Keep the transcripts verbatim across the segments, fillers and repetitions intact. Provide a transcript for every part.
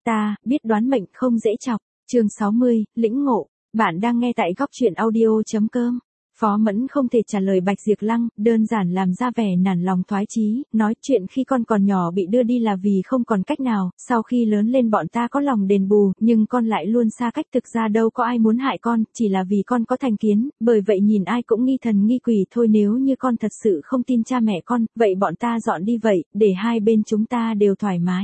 Ta, biết đoán mệnh không dễ chọc. Chương sáu mươi, lĩnh ngộ. Bạn đang nghe tại góc truyện audio.com. Phó Mẫn không thể trả lời Bạch Diệp Lăng, đơn giản làm ra vẻ nản lòng thoái chí, nói chuyện khi con còn nhỏ bị đưa đi là vì không còn cách nào, sau khi lớn lên bọn ta có lòng đền bù, nhưng con lại luôn xa cách, thực ra đâu có ai muốn hại con, chỉ là vì con có thành kiến, bởi vậy nhìn ai cũng nghi thần nghi quỷ thôi. Nếu như con thật sự không tin cha mẹ con, vậy bọn ta dọn đi vậy, để hai bên chúng ta đều thoải mái.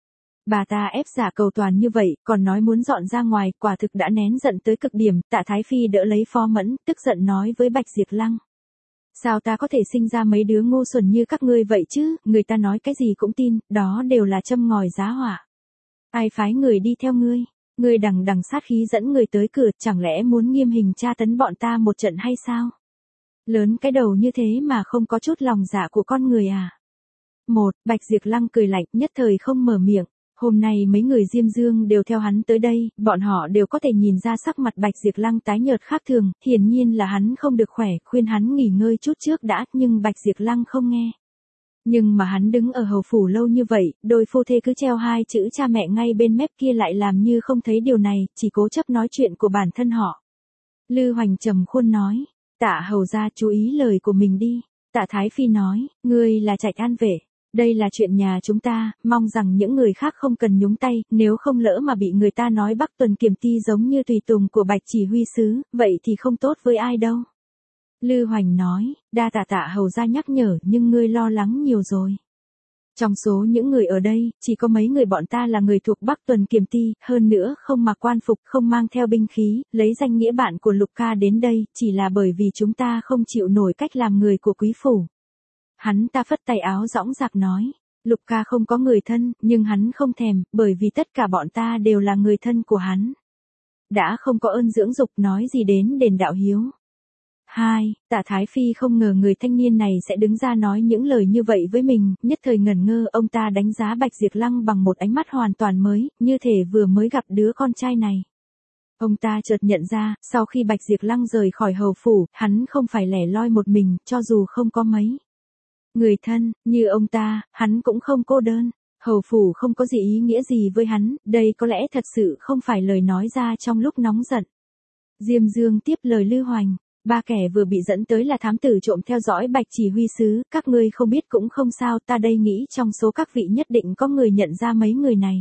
Bà ta ép giả cầu toàn như vậy, còn nói muốn dọn ra ngoài, quả thực đã nén giận tới cực điểm. Tạ Thái Phi đỡ lấy Phó Mẫn, tức giận nói với Bạch Diệp Lăng. Sao ta có thể sinh ra mấy đứa ngu xuẩn như các ngươi vậy chứ, người ta nói cái gì cũng tin, đó đều là châm ngòi giá họa. Ai phái người đi theo ngươi, ngươi đằng đằng sát khí dẫn người tới cửa, chẳng lẽ muốn nghiêm hình tra tấn bọn ta một trận hay sao? Lớn cái đầu như thế mà không có chút lòng dạ của con người à? Một, Bạch Diệp Lăng cười lạnh, nhất thời không mở miệng. Hôm nay mấy người Diêm Dương đều theo hắn tới đây, bọn họ đều có thể nhìn ra sắc mặt Bạch Diệp Lăng tái nhợt khác thường, hiển nhiên là hắn không được khỏe, khuyên hắn nghỉ ngơi chút trước đã, nhưng Bạch Diệp Lăng không nghe. Nhưng mà hắn đứng ở hầu phủ lâu như vậy, đôi phu thê cứ treo hai chữ cha mẹ ngay bên mép kia lại làm như không thấy điều này, chỉ cố chấp nói chuyện của bản thân họ. Lư Hoành trầm khuôn nói, Tạ hầu gia chú ý lời của mình đi. Tạ Thái Phi nói, ngươi là Trạch An vệ. Đây là chuyện nhà chúng ta, mong rằng những người khác không cần nhúng tay, nếu không lỡ mà bị người ta nói Bắc Tuần Kiểm Ti giống như tùy tùng của Bạch chỉ huy sứ, vậy thì không tốt với ai đâu. Lư Hoành nói, đa tạ Tạ hầu gia nhắc nhở, nhưng ngươi lo lắng nhiều rồi. Trong số những người ở đây, chỉ có mấy người bọn ta là người thuộc Bắc Tuần Kiểm Ti, hơn nữa không mặc quan phục, không mang theo binh khí, lấy danh nghĩa bạn của Lục ca đến đây, chỉ là bởi vì chúng ta không chịu nổi cách làm người của quý phủ. Hắn ta phất tay áo dõng dạc nói, Lục ca không có người thân, nhưng hắn không thèm, bởi vì tất cả bọn ta đều là người thân của hắn. Đã không có ơn dưỡng dục nói gì đến đền đạo hiếu. Hai, Tạ Thái Phi không ngờ người thanh niên này sẽ đứng ra nói những lời như vậy với mình, nhất thời ngẩn ngơ, ông ta đánh giá Bạch Diệp Lăng bằng một ánh mắt hoàn toàn mới, như thể vừa mới gặp đứa con trai này. Ông ta chợt nhận ra, sau khi Bạch Diệp Lăng rời khỏi hầu phủ, hắn không phải lẻ loi một mình, cho dù không có mấy người thân, như ông ta, hắn cũng không cô đơn. Hầu phủ không có gì ý nghĩa gì với hắn, đây có lẽ thật sự không phải lời nói ra trong lúc nóng giận. Diêm Dương tiếp lời Lư Hoành, ba kẻ vừa bị dẫn tới là thám tử trộm theo dõi Bạch chỉ huy sứ, các ngươi không biết cũng không sao, ta đây nghĩ trong số các vị nhất định có người nhận ra mấy người này.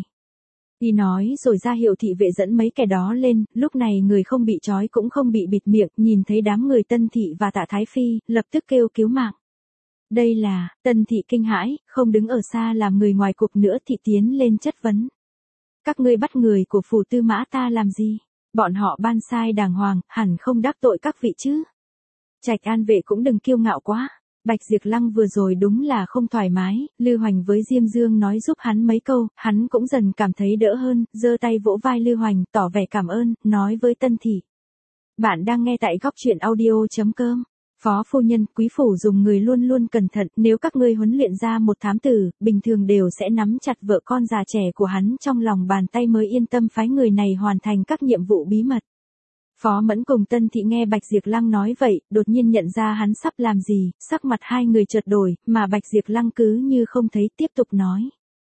Y nói rồi ra hiệu thị vệ dẫn mấy kẻ đó lên, lúc này người không bị trói cũng không bị bịt miệng, nhìn thấy đám người Tân Thị và Tạ Thái Phi, lập tức kêu cứu mạng. Đây là, Tân Thị kinh hãi, không đứng ở xa làm người ngoài cuộc nữa, thị tiến lên chất vấn. Các ngươi bắt người của phủ tư mã ta làm gì? Bọn họ ban sai đàng hoàng, hẳn không đắc tội các vị chứ. Trạch An vệ cũng đừng kiêu ngạo quá. Bạch Diệp Lăng vừa rồi đúng là không thoải mái, Lư Hoành với Diêm Dương nói giúp hắn mấy câu, hắn cũng dần cảm thấy đỡ hơn, giơ tay vỗ vai Lư Hoành, tỏ vẻ cảm ơn, nói với Tân Thị. Bạn đang nghe tại góc truyện audio.com. Phó phu nhân, quý phủ dùng người luôn luôn cẩn thận, nếu các ngươi huấn luyện ra một thám tử, bình thường đều sẽ nắm chặt vợ con già trẻ của hắn trong lòng bàn tay mới yên tâm phái người này hoàn thành các nhiệm vụ bí mật. Phó Mẫn cùng Tân Thị nghe Bạch Diệp Lăng nói vậy, đột nhiên nhận ra hắn sắp làm gì, sắc mặt hai người chợt đổi, mà Bạch Diệp Lăng cứ như không thấy, tiếp tục nói.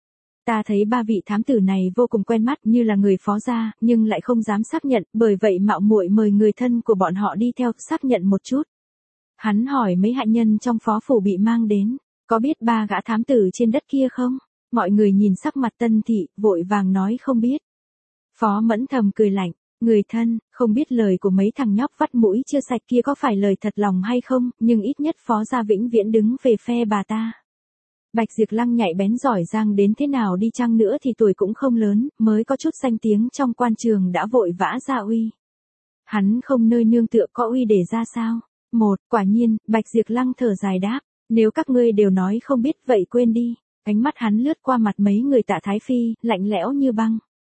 Ta thấy ba vị thám tử này vô cùng quen mắt như là người Phó gia, nhưng lại không dám xác nhận, bởi vậy mạo muội mời người thân của bọn họ đi theo, xác nhận một chút. Hắn hỏi mấy hạ nhân trong phó phủ bị mang đến, có biết ba gã thám tử trên đất kia không? Mọi người nhìn sắc mặt Tân Thị, vội vàng nói không biết. Phó Mẫn thầm cười lạnh, người thân, không biết lời của mấy thằng nhóc vắt mũi chưa sạch kia có phải lời thật lòng hay không, nhưng ít nhất Phó gia vĩnh viễn đứng về phe bà ta. Bạch Diệp Lăng nhạy bén giỏi giang đến thế nào đi chăng nữa thì tuổi cũng không lớn, mới có chút danh tiếng trong quan trường đã vội vã ra uy. Hắn không nơi nương tựa có uy để ra sao? Một, quả nhiên, Bạch Diệp Lăng thở dài đáp, nếu các ngươi đều nói không biết vậy quên đi. Ánh mắt hắn lướt qua mặt mấy người Tạ Thái Phi, lạnh lẽo như băng.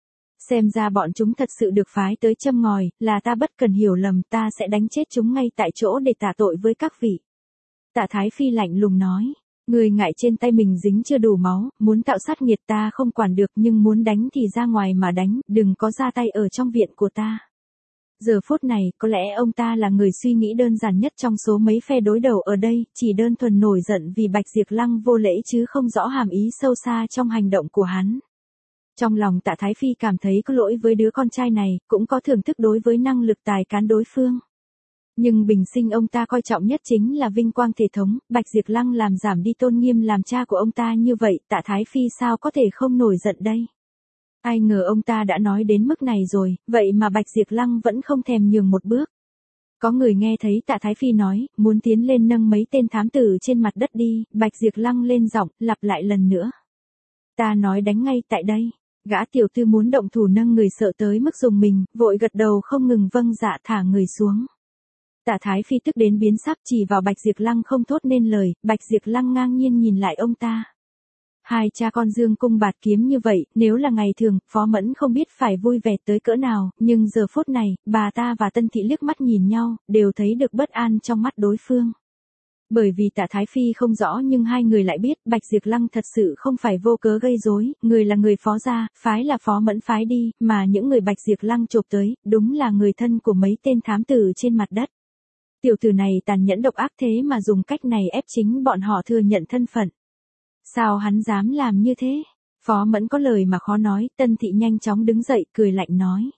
Xem ra bọn chúng thật sự được phái tới châm ngòi, là ta bất cần hiểu lầm, ta sẽ đánh chết chúng ngay tại chỗ để tạ tội với các vị. Tạ Thái Phi lạnh lùng nói, người ngại trên tay mình dính chưa đủ máu, muốn tạo sát nghiệt ta không quản được, nhưng muốn đánh thì ra ngoài mà đánh, đừng có ra tay ở trong viện của ta. Giờ phút này, có lẽ ông ta là người suy nghĩ đơn giản nhất trong số mấy phe đối đầu ở đây, chỉ đơn thuần nổi giận vì Bạch Diệp Lăng vô lễ chứ không rõ hàm ý sâu xa trong hành động của hắn. Trong lòng Tạ Thái Phi cảm thấy có lỗi với đứa con trai này, cũng có thưởng thức đối với năng lực tài cán đối phương. Nhưng bình sinh ông ta coi trọng nhất chính là vinh quang thể thống, Bạch Diệp Lăng làm giảm đi tôn nghiêm làm cha của ông ta như vậy, Tạ Thái Phi sao có thể không nổi giận đây. Ai ngờ ông ta đã nói đến mức này rồi, vậy mà Bạch Diệp Lăng vẫn không thèm nhường một bước. Có người nghe thấy Tạ Thái Phi nói, muốn tiến lên nâng mấy tên thám tử trên mặt đất đi, Bạch Diệp Lăng lên giọng, lặp lại lần nữa. Ta nói đánh ngay tại đây. Gã tiểu tư muốn động thủ nâng người sợ tới mức dùng mình, vội gật đầu không ngừng vâng dạ thả người xuống. Tạ Thái Phi tức đến biến sắc chỉ vào Bạch Diệp Lăng không thốt nên lời, Bạch Diệp Lăng ngang nhiên nhìn lại ông ta. Hai cha con dương cung bạt kiếm như vậy, nếu là ngày thường, Phó Mẫn không biết phải vui vẻ tới cỡ nào, nhưng giờ phút này, bà ta và Tân Thị liếc mắt nhìn nhau, đều thấy được bất an trong mắt đối phương. Bởi vì Tạ Thái Phi không rõ nhưng hai người lại biết Bạch Diệp Lăng thật sự không phải vô cớ gây rối, người là người Phó gia, phái là Phó Mẫn phái đi, mà những người Bạch Diệp Lăng chộp tới, đúng là người thân của mấy tên thám tử trên mặt đất. Tiểu tử này tàn nhẫn độc ác thế mà dùng cách này ép chính bọn họ thừa nhận thân phận. Sao hắn dám làm như thế? Phó Mẫn có lời mà khó nói, Tân Thị nhanh chóng đứng dậy, cười lạnh nói.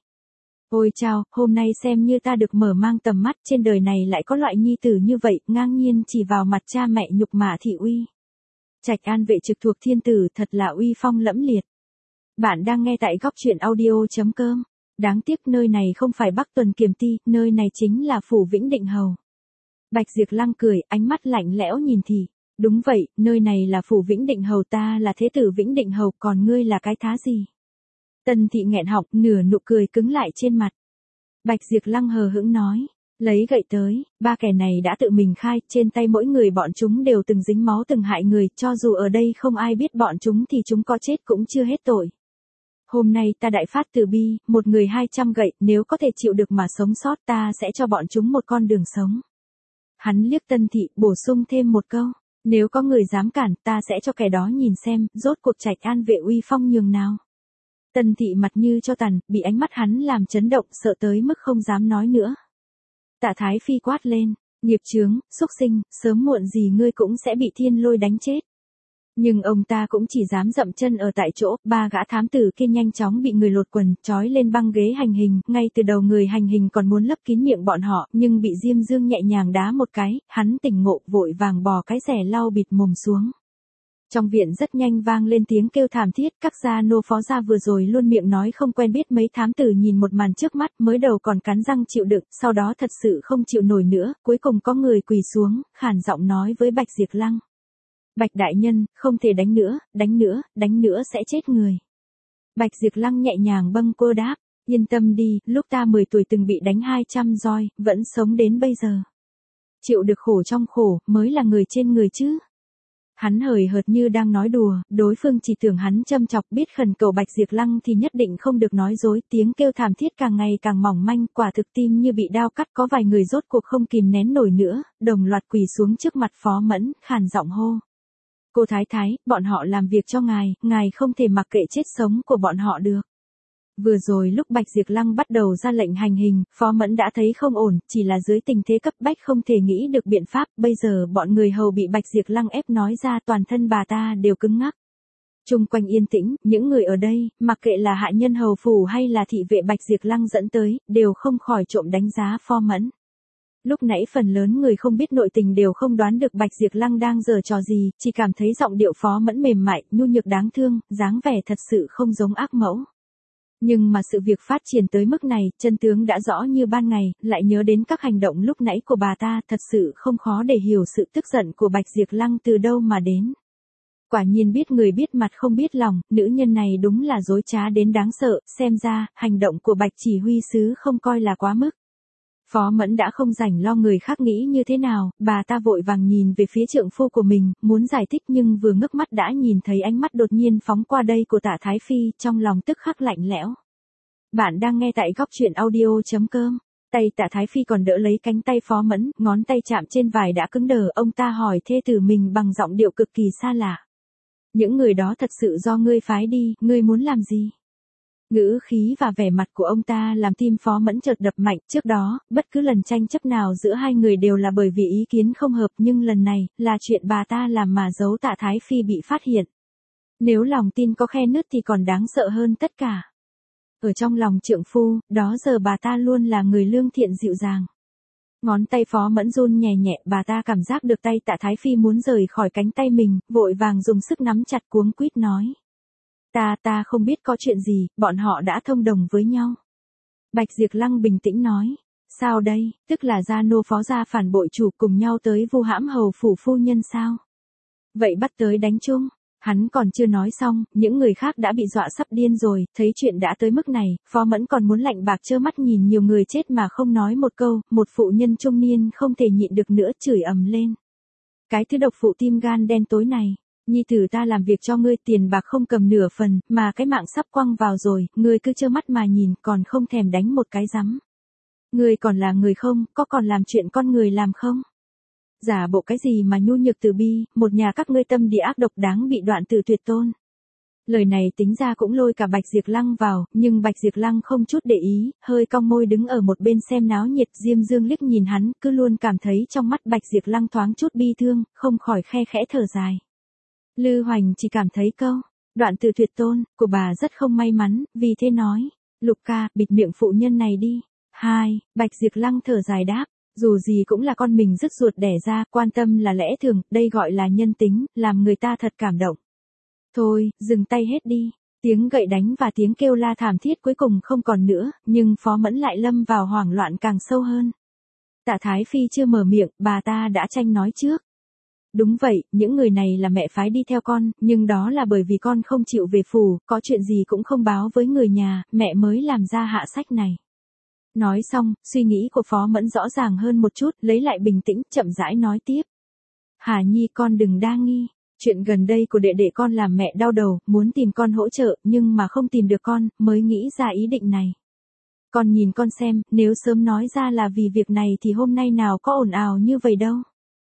Ôi chao, hôm nay xem như ta được mở mang tầm mắt, trên đời này lại có loại nhi tử như vậy, ngang nhiên chỉ vào mặt cha mẹ nhục mạ thị uy. Trạch An vệ trực thuộc thiên tử thật là uy phong lẫm liệt. Bạn đang nghe tại góc truyện audio chấm com. Đáng tiếc nơi này không phải Bắc Tuần Kiềm Ti, nơi này chính là phủ Vĩnh Định Hầu. Bạch Diệp Lăng cười, ánh mắt lạnh lẽo nhìn Thị. Đúng vậy, nơi này là phủ Vĩnh Định Hầu, ta là thế tử Vĩnh Định Hầu, còn ngươi là cái thá gì? Tân Thị nghẹn họng, nửa nụ cười cứng lại trên mặt. Bạch Diệp Lăng hờ hững nói, lấy gậy tới, ba kẻ này đã tự mình khai, trên tay mỗi người bọn chúng đều từng dính máu từng hại người, cho dù ở đây không ai biết bọn chúng thì chúng có chết cũng chưa hết tội. Hôm nay ta đại phát từ bi, một người hai trăm gậy, nếu có thể chịu được mà sống sót ta sẽ cho bọn chúng một con đường sống. Hắn liếc Tân Thị, bổ sung thêm một câu, nếu có người dám cản ta sẽ cho kẻ đó nhìn xem, rốt cuộc Trạch An vệ uy phong nhường nào. Tân Thị mặt như cho tàn, bị ánh mắt hắn làm chấn động, sợ tới mức không dám nói nữa. Tạ Thái Phi quát lên, nghiệp chướng, xúc sinh, sớm muộn gì ngươi cũng sẽ bị thiên lôi đánh chết. Nhưng ông ta cũng chỉ dám dậm chân ở tại chỗ, ba gã thám tử kia nhanh chóng bị người lột quần, trói lên băng ghế hành hình, ngay từ đầu người hành hình còn muốn lấp kín miệng bọn họ, nhưng bị Diêm Dương nhẹ nhàng đá một cái, hắn tỉnh ngộ vội vàng bò cái rẻ lau bịt mồm xuống. Trong viện rất nhanh vang lên tiếng kêu thảm thiết, các gia nô phó gia vừa rồi luôn miệng nói không quen biết mấy thám tử nhìn một màn trước mắt, mới đầu còn cắn răng chịu đựng, sau đó thật sự không chịu nổi nữa, cuối cùng có người quỳ xuống, khản giọng nói với Bạch Diệp Lăng. Bạch đại nhân, không thể đánh nữa, đánh nữa, đánh nữa sẽ chết người. Bạch Diệp Lăng nhẹ nhàng bâng quơ đáp, yên tâm đi, lúc ta mười tuổi từng bị đánh hai trăm roi, vẫn sống đến bây giờ. Chịu được khổ trong khổ, mới là người trên người chứ. Hắn hời hợt như đang nói đùa, đối phương chỉ tưởng hắn châm chọc, biết khẩn cầu Bạch Diệp Lăng thì nhất định không được nói dối, tiếng kêu thảm thiết càng ngày càng mỏng manh, quả thực tim như bị đao cắt, có vài người rốt cuộc không kìm nén nổi nữa, đồng loạt quỳ xuống trước mặt Phó Mẫn, khàn giọng hô. Cô Thái Thái, bọn họ làm việc cho ngài, ngài không thể mặc kệ chết sống của bọn họ được. Vừa rồi lúc Bạch Diệp Lăng bắt đầu ra lệnh hành hình, Phó Mẫn đã thấy không ổn, chỉ là dưới tình thế cấp bách không thể nghĩ được biện pháp, bây giờ bọn người hầu bị Bạch Diệp Lăng ép nói ra toàn thân bà ta đều cứng ngắc. Chung quanh yên tĩnh, những người ở đây, mặc kệ là hạ nhân hầu phủ hay là thị vệ Bạch Diệp Lăng dẫn tới, đều không khỏi trộm đánh giá Phó Mẫn. Lúc nãy phần lớn người không biết nội tình đều không đoán được Bạch Diệp Lăng đang giở trò gì, chỉ cảm thấy giọng điệu Phó Mẫn mềm mại, nhu nhược đáng thương, dáng vẻ thật sự không giống ác mẫu. Nhưng mà sự việc phát triển tới mức này, chân tướng đã rõ như ban ngày, lại nhớ đến các hành động lúc nãy của bà ta, thật sự không khó để hiểu sự tức giận của Bạch Diệp Lăng từ đâu mà đến. Quả nhiên biết người biết mặt không biết lòng, nữ nhân này đúng là dối trá đến đáng sợ, xem ra, hành động của Bạch chỉ huy sứ không coi là quá mức. Phó Mẫn đã không rảnh lo người khác nghĩ như thế nào, bà ta vội vàng nhìn về phía trượng phu của mình, muốn giải thích nhưng vừa ngước mắt đã nhìn thấy ánh mắt đột nhiên phóng qua đây của Tạ Thái Phi, trong lòng tức khắc lạnh lẽo. Bạn đang nghe tại góc truyện audio chấm com. Tay Tạ Thái Phi còn đỡ lấy cánh tay Phó Mẫn, ngón tay chạm trên vải đã cứng đờ, ông ta hỏi thê tử mình bằng giọng điệu cực kỳ xa lạ. Những người đó thật sự do ngươi phái đi, ngươi muốn làm gì? Ngữ khí và vẻ mặt của ông ta làm tim Phó Mẫn chợt đập mạnh, trước đó, bất cứ lần tranh chấp nào giữa hai người đều là bởi vì ý kiến không hợp, nhưng lần này, là chuyện bà ta làm mà giấu Tạ Thái Phi bị phát hiện. Nếu lòng tin có khe nứt thì còn đáng sợ hơn tất cả. Ở trong lòng trượng phu, đó giờ bà ta luôn là người lương thiện dịu dàng. Ngón tay Phó Mẫn run nhẹ nhẹ, bà ta cảm giác được tay Tạ Thái Phi muốn rời khỏi cánh tay mình, vội vàng dùng sức nắm chặt cuống quýt nói. Ta ta không biết có chuyện gì, bọn họ đã thông đồng với nhau. Bạch Diệp Lăng bình tĩnh nói. Sao đây, tức là gia nô phó gia phản bội chủ cùng nhau tới vu hãm hầu phủ phu nhân sao? Vậy bắt tới đánh chung. Hắn còn chưa nói xong, những người khác đã bị dọa sắp điên rồi, thấy chuyện đã tới mức này, Phó Mẫn còn muốn lạnh bạc trơ mắt nhìn nhiều người chết mà không nói một câu, một phụ nhân trung niên không thể nhịn được nữa chửi ầm lên. Cái thứ độc phụ tim gan đen tối này, nhi tử ta làm việc cho ngươi tiền bạc không cầm nửa phần, mà cái mạng sắp quăng vào rồi, ngươi cứ trơ mắt mà nhìn còn không thèm đánh một cái rắm. Ngươi còn là người không, có còn làm chuyện con người làm không? Giả bộ cái gì mà nhu nhược từ bi, một nhà các ngươi tâm địa ác độc đáng bị đoạn tử tuyệt tôn. Lời này tính ra cũng lôi cả Bạch Diệp Lăng vào, nhưng Bạch Diệp Lăng không chút để ý, hơi cong môi đứng ở một bên xem náo nhiệt. Diêm Dương liếc nhìn hắn, cứ luôn cảm thấy trong mắt Bạch Diệp Lăng thoáng chút bi thương, không khỏi khe khẽ thở dài. Lư Hoành chỉ cảm thấy câu, đoạn tử tuyệt tôn, của bà rất không may mắn, vì thế nói, Lục ca, bịt miệng phụ nhân này đi. Hai, Bạch Diệp Lăng thở dài đáp. Dù gì cũng là con mình dứt ruột đẻ ra, quan tâm là lẽ thường, đây gọi là nhân tính, làm người ta thật cảm động. Thôi, dừng tay hết đi. Tiếng gậy đánh và tiếng kêu la thảm thiết cuối cùng không còn nữa, nhưng Phó Mẫn lại lâm vào hoảng loạn càng sâu hơn. Tạ Thái Phi chưa mở miệng, bà ta đã tranh nói trước. Đúng vậy, những người này là mẹ phái đi theo con, nhưng đó là bởi vì con không chịu về phủ, có chuyện gì cũng không báo với người nhà, mẹ mới làm ra hạ sách này. Nói xong, suy nghĩ của Phó Mẫn rõ ràng hơn một chút, lấy lại bình tĩnh, chậm rãi nói tiếp. Hà Nhi con đừng đa nghi, chuyện gần đây của đệ đệ con làm mẹ đau đầu, muốn tìm con hỗ trợ, nhưng mà không tìm được con, mới nghĩ ra ý định này. Con nhìn con xem, nếu sớm nói ra là vì việc này thì hôm nay nào có ồn ào như vậy đâu.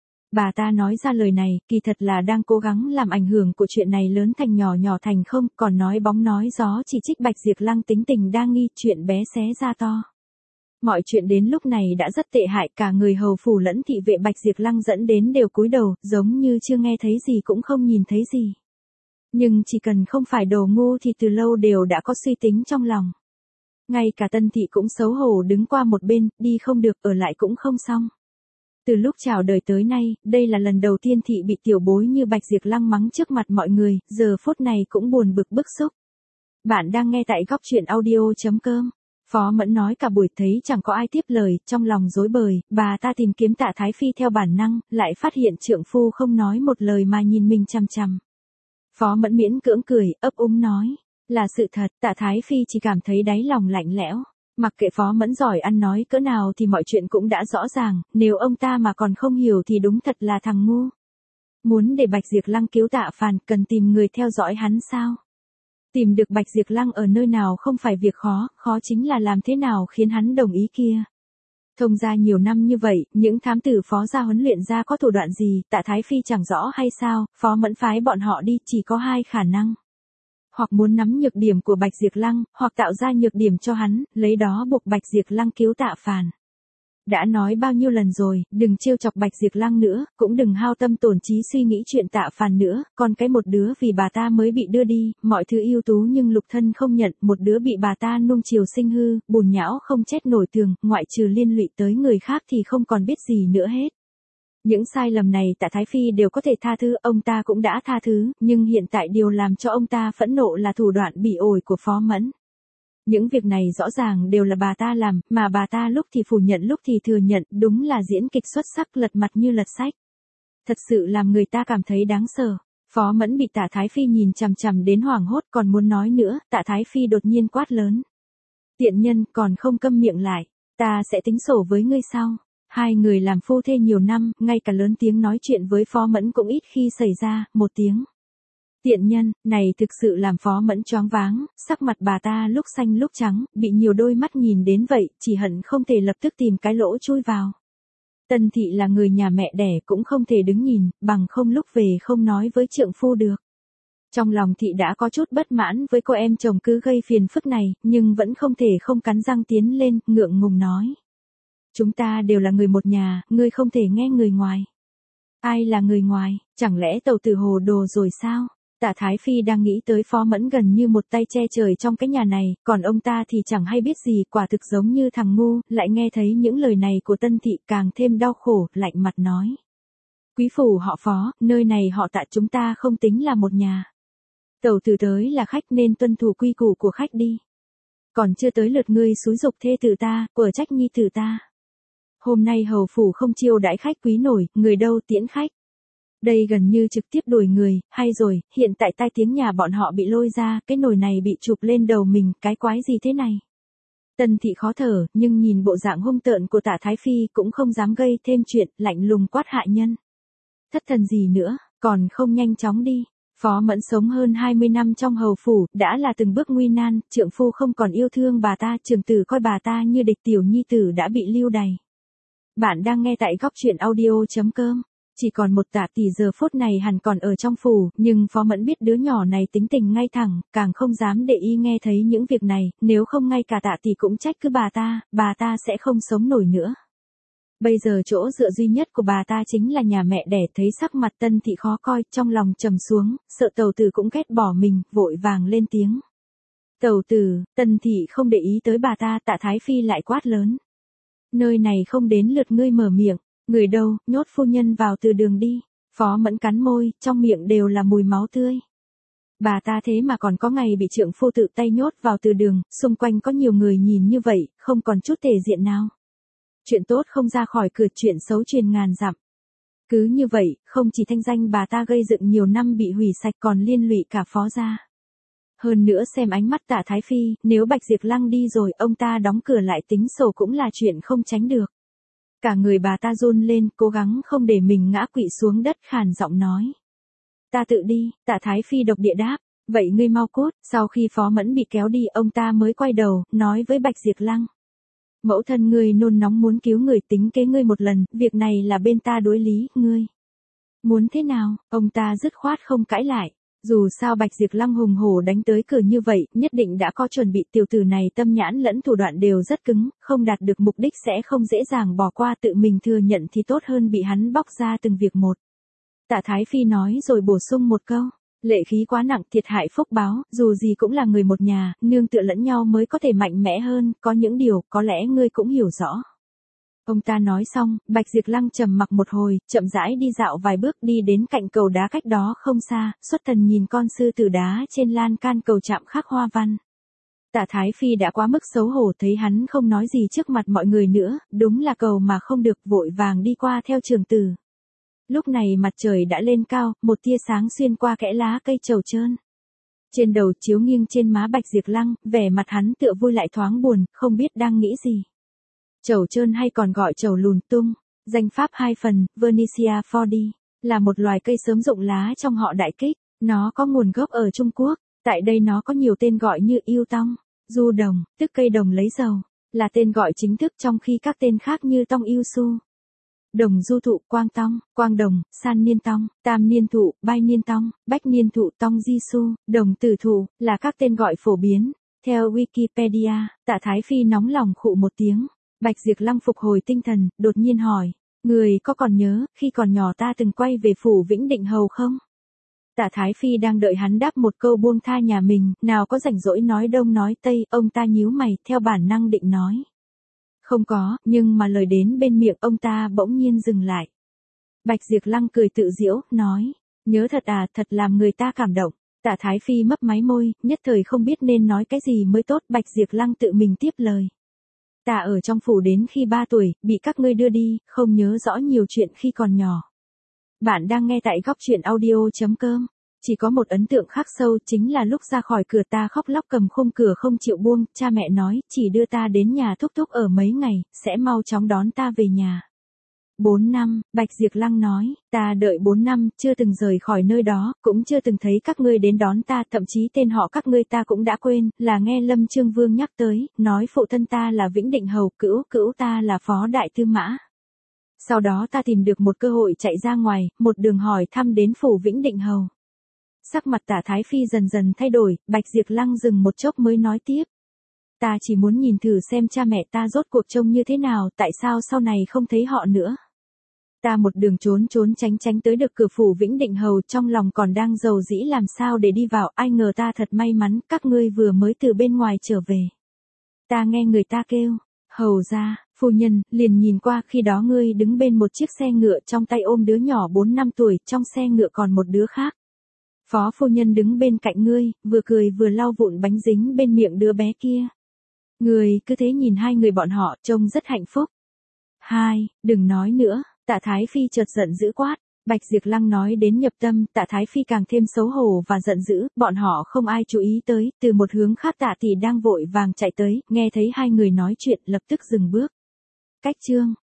Bà ta nói ra lời này, kỳ thật là đang cố gắng làm ảnh hưởng của chuyện này lớn thành nhỏ nhỏ thành không, còn nói bóng nói gió chỉ trích Bạch Diệp Lăng tính tình đa nghi, chuyện bé xé ra to. Mọi chuyện đến lúc này đã rất tệ hại, cả người hầu phủ lẫn thị vệ Bạch Diệp Lăng dẫn đến đều cúi đầu, giống như chưa nghe thấy gì cũng không nhìn thấy gì. Nhưng chỉ cần không phải đồ ngu thì từ lâu đều đã có suy tính trong lòng. Ngay cả Tân thị cũng xấu hổ đứng qua một bên, đi không được, ở lại cũng không xong. Từ lúc chào đời tới nay, đây là lần đầu tiên thị bị tiểu bối như Bạch Diệp Lăng mắng trước mặt mọi người, giờ phút này cũng buồn bực bức xúc. Bạn đang nghe tại góc truyện audio chấm com. Phó Mẫn nói cả buổi thấy chẳng có ai tiếp lời, trong lòng rối bời, bà ta tìm kiếm Tạ Thái Phi theo bản năng, lại phát hiện trượng phu không nói một lời mà nhìn mình chằm chằm. Phó Mẫn miễn cưỡng cười, ấp úng nói, là sự thật, Tạ Thái Phi chỉ cảm thấy đáy lòng lạnh lẽo. Mặc kệ Phó Mẫn giỏi ăn nói cỡ nào thì mọi chuyện cũng đã rõ ràng, nếu ông ta mà còn không hiểu thì đúng thật là thằng ngu. Muốn để Bạch Diệp Lăng cứu Tạ Phàn, cần tìm người theo dõi hắn sao? Tìm được Bạch Diệp Lăng ở nơi nào không phải việc khó, khó chính là làm thế nào khiến hắn đồng ý kia. Thông gia nhiều năm như vậy, những thám tử Phó gia huấn luyện ra có thủ đoạn gì, Tạ Thái Phi chẳng rõ hay sao, Phó Mẫn phái bọn họ đi chỉ có hai khả năng. Hoặc muốn nắm nhược điểm của Bạch Diệp Lăng, hoặc tạo ra nhược điểm cho hắn, lấy đó buộc Bạch Diệp Lăng cứu Tạ Phàn. Đã nói bao nhiêu lần rồi, đừng trêu chọc Bạch Diệp Lăng nữa, cũng đừng hao tâm tổn trí suy nghĩ chuyện Tạ Phàn nữa, còn cái một đứa vì bà ta mới bị đưa đi, mọi thứ ưu tú nhưng lục thân không nhận, một đứa bị bà ta nuông chiều sinh hư, bùn nhão không chết nổi tường, ngoại trừ liên lụy tới người khác thì không còn biết gì nữa hết. Những sai lầm này Tạ Thái Phi đều có thể tha thứ, ông ta cũng đã tha thứ, nhưng hiện tại điều làm cho ông ta phẫn nộ là thủ đoạn bỉ ổi của Phó Mẫn. Những việc này rõ ràng đều là bà ta làm, mà bà ta lúc thì phủ nhận lúc thì thừa nhận, đúng là diễn kịch xuất sắc, lật mặt như lật sách. Thật sự làm người ta cảm thấy đáng sợ. Phó Mẫn bị Tạ Thái Phi nhìn chằm chằm đến hoảng hốt, còn muốn nói nữa, Tạ Thái Phi đột nhiên quát lớn. Tiện nhân, còn không câm miệng lại, ta sẽ tính sổ với ngươi sau. Hai người làm phu thê nhiều năm, ngay cả lớn tiếng nói chuyện với Phó Mẫn cũng ít khi xảy ra, một tiếng. Tiện nhân, này thực sự làm Phó Mẫn choáng váng, sắc mặt bà ta lúc xanh lúc trắng, bị nhiều đôi mắt nhìn đến vậy, chỉ hận không thể lập tức tìm cái lỗ chui vào. Tân thị là người nhà mẹ đẻ cũng không thể đứng nhìn, bằng không lúc về không nói với trượng phu được. Trong lòng thị đã có chút bất mãn với cô em chồng cứ gây phiền phức này, nhưng vẫn không thể không cắn răng tiến lên, ngượng ngùng nói. Chúng ta đều là người một nhà, ngươi không thể nghe người ngoài. Ai là người ngoài, chẳng lẽ tàu tử hồ đồ rồi sao? Tạ Thái Phi đang nghĩ tới Phó Mẫn gần như một tay che trời trong cái nhà này, còn ông ta thì chẳng hay biết gì, quả thực giống như thằng ngu, lại nghe thấy những lời này của Tân Thị càng thêm đau khổ, lạnh mặt nói. Quý phủ họ Phó, nơi này họ Tạ chúng ta không tính là một nhà. Tẩu tử tới là khách nên tuân thủ quy củ của khách đi. Còn chưa tới lượt ngươi xúi giục thê tử ta, quở trách nhi tử ta. Hôm nay hầu phủ không chiêu đãi khách quý nổi, người đâu tiễn khách. Đây gần như trực tiếp đuổi người, hay rồi, hiện tại tai tiếng nhà bọn họ bị lôi ra, cái nồi này bị chụp lên đầu mình, cái quái gì thế này. Tân Thị khó thở, nhưng nhìn bộ dạng hung tợn của Tạ Thái Phi cũng không dám gây thêm chuyện, lạnh lùng quát hạ nhân. Thất thần gì nữa, còn không nhanh chóng đi. Phó Mẫn sống hơn hai mươi năm trong hầu phủ, đã là từng bước nguy nan, trượng phu không còn yêu thương bà ta, trường tử coi bà ta như địch, tiểu nhi tử đã bị lưu đày. Bạn đang nghe tại góc truyện audio chấm com. Chỉ còn một Tạ tỷ giờ phút này hẳn còn ở trong phủ, nhưng Phó Mẫn biết đứa nhỏ này tính tình ngay thẳng, càng không dám để y nghe thấy những việc này, nếu không ngay cả Tạ tỷ cũng trách cứ bà ta, bà ta sẽ không sống nổi nữa. Bây giờ chỗ dựa duy nhất của bà ta chính là nhà mẹ đẻ, thấy sắc mặt Tân Thị khó coi, trong lòng trầm xuống, sợ tẩu tử cũng ghét bỏ mình, vội vàng lên tiếng. Tẩu tử, Tân Thị không để ý tới bà ta, Tạ Thái Phi lại quát lớn. Nơi này không đến lượt ngươi mở miệng, người đâu, nhốt phu nhân vào từ đường đi. Phó Mẫn cắn môi, trong miệng đều là mùi máu tươi. Bà ta thế mà còn có ngày bị trượng phu tự tay nhốt vào từ đường, xung quanh có nhiều người nhìn như vậy, không còn chút thể diện nào. Chuyện tốt không ra khỏi cửa, chuyện xấu truyền ngàn dặm. Cứ như vậy, không chỉ thanh danh bà ta gây dựng nhiều năm bị hủy sạch còn liên lụy cả Phó gia. Hơn nữa xem ánh mắt Tạ Thái Phi, nếu Bạch Diệp Lăng đi rồi ông ta đóng cửa lại tính sổ cũng là chuyện không tránh được. Cả người bà ta run lên, cố gắng không để mình ngã quỵ xuống đất, khàn giọng nói. Ta tự đi. Tạ Thái Phi độc địa đáp. Vậy ngươi mau cút. Sau khi Phó Mẫn bị kéo đi, ông ta mới quay đầu, nói với Bạch Diệp Lăng. Mẫu thân ngươi nôn nóng muốn cứu người, tính kế ngươi một lần, việc này là bên ta đối lý, ngươi muốn thế nào? Ông ta dứt khoát không cãi lại. Dù sao Bạch Diệp Lăng hùng hổ đánh tới cửa như vậy, nhất định đã có chuẩn bị, tiểu tử này tâm nhãn lẫn thủ đoạn đều rất cứng, không đạt được mục đích sẽ không dễ dàng bỏ qua, tự mình thừa nhận thì tốt hơn bị hắn bóc ra từng việc một. Tạ Thái Phi nói rồi bổ sung một câu. Lệ khí quá nặng, thiệt hại phúc báo, dù gì cũng là người một nhà, nương tựa lẫn nhau mới có thể mạnh mẽ hơn, có những điều, có lẽ ngươi cũng hiểu rõ. Ông ta nói xong, Bạch Diệp Lăng trầm mặc một hồi, chậm rãi đi dạo vài bước đi đến cạnh cầu đá cách đó không xa, xuất thần nhìn con sư tử đá trên lan can cầu chạm khắc hoa văn. Tạ Thái Phi đã quá mức xấu hổ, thấy hắn không nói gì trước mặt mọi người nữa, đúng là cầu mà không được, vội vàng đi qua theo trường tử. Lúc này mặt trời đã lên cao, một tia sáng xuyên qua kẽ lá cây trầu trơn. Trên đầu chiếu nghiêng trên má Bạch Diệp Lăng, vẻ mặt hắn tựa vui lại thoáng buồn, không biết đang nghĩ gì. Trầu trơn hay còn gọi trầu lùn tung, danh pháp hai phần, Vernicia fordi, là một loài cây sớm rụng lá trong họ Đại Kích, nó có nguồn gốc ở Trung Quốc, tại đây nó có nhiều tên gọi như yêu tong, du đồng, tức cây đồng lấy dầu, là tên gọi chính thức, trong khi các tên khác như tong yêu su, đồng du thụ, quang tong, quang đồng, san niên tong, tam niên thụ, bai niên tong, bách niên thụ, tong di su, đồng tử thụ, là các tên gọi phổ biến. Theo Wikipedia, Tạ Thái Phi nóng lòng khụ một tiếng. Bạch Diệp Lăng phục hồi tinh thần, đột nhiên hỏi, người có còn nhớ, khi còn nhỏ ta từng quay về phủ Vĩnh Định Hầu không? Tạ Thái Phi đang đợi hắn đáp một câu buông tha nhà mình, nào có rảnh rỗi nói đông nói tây, ông ta nhíu mày, theo bản năng định nói. Không có, nhưng mà lời đến bên miệng ông ta bỗng nhiên dừng lại. Bạch Diệp Lăng cười tự giễu, nói, nhớ thật à, thật làm người ta cảm động. Tạ Thái Phi mấp máy môi, nhất thời không biết nên nói cái gì mới tốt, Bạch Diệp Lăng tự mình tiếp lời. Ta ở trong phủ đến khi ba tuổi, bị các ngươi đưa đi, không nhớ rõ nhiều chuyện khi còn nhỏ. Bạn đang nghe tại góc truyện audio chấm com. Chỉ có một ấn tượng khắc sâu, chính là lúc ra khỏi cửa ta khóc lóc cầm khung cửa không chịu buông, cha mẹ nói, chỉ đưa ta đến nhà thúc thúc ở mấy ngày, sẽ mau chóng đón ta về nhà. Bốn năm, Bạch Diệp Lăng nói, ta đợi bốn năm, chưa từng rời khỏi nơi đó, cũng chưa từng thấy các ngươi đến đón ta, thậm chí tên họ các ngươi ta cũng đã quên, là nghe Lâm Trương Vương nhắc tới, nói phụ thân ta là Vĩnh Định Hầu, cữu cữu ta là Phó Đại Tư Mã. Sau đó ta tìm được một cơ hội chạy ra ngoài, một đường hỏi thăm đến phủ Vĩnh Định Hầu. Sắc mặt Tạ Thái Phi dần dần thay đổi, Bạch Diệp Lăng dừng một chốc mới nói tiếp. Ta chỉ muốn nhìn thử xem cha mẹ ta rốt cuộc trông như thế nào, tại sao sau này không thấy họ nữa. Ta một đường trốn trốn tránh tránh tới được cửa phủ Vĩnh Định Hầu, trong lòng còn đang rầu rĩ làm sao để đi vào, ai ngờ ta thật may mắn, các ngươi vừa mới từ bên ngoài trở về. Ta nghe người ta kêu, hầu ra, phu nhân, liền nhìn qua, khi đó ngươi đứng bên một chiếc xe ngựa, trong tay ôm đứa nhỏ bốn năm tuổi, trong xe ngựa còn một đứa khác. Phó phu nhân đứng bên cạnh ngươi, vừa cười vừa lau vụn bánh dính bên miệng đứa bé kia. Ngươi cứ thế nhìn hai người bọn họ, trông rất hạnh phúc. Hai, đừng nói nữa, Tạ Thái Phi chợt giận dữ quát. Bạch Diệp Lăng nói đến nhập tâm, Tạ Thái Phi càng thêm xấu hổ và giận dữ, bọn họ không ai chú ý tới, từ một hướng khác Tạ tỷ đang vội vàng chạy tới, nghe thấy hai người nói chuyện, lập tức dừng bước. Cách chương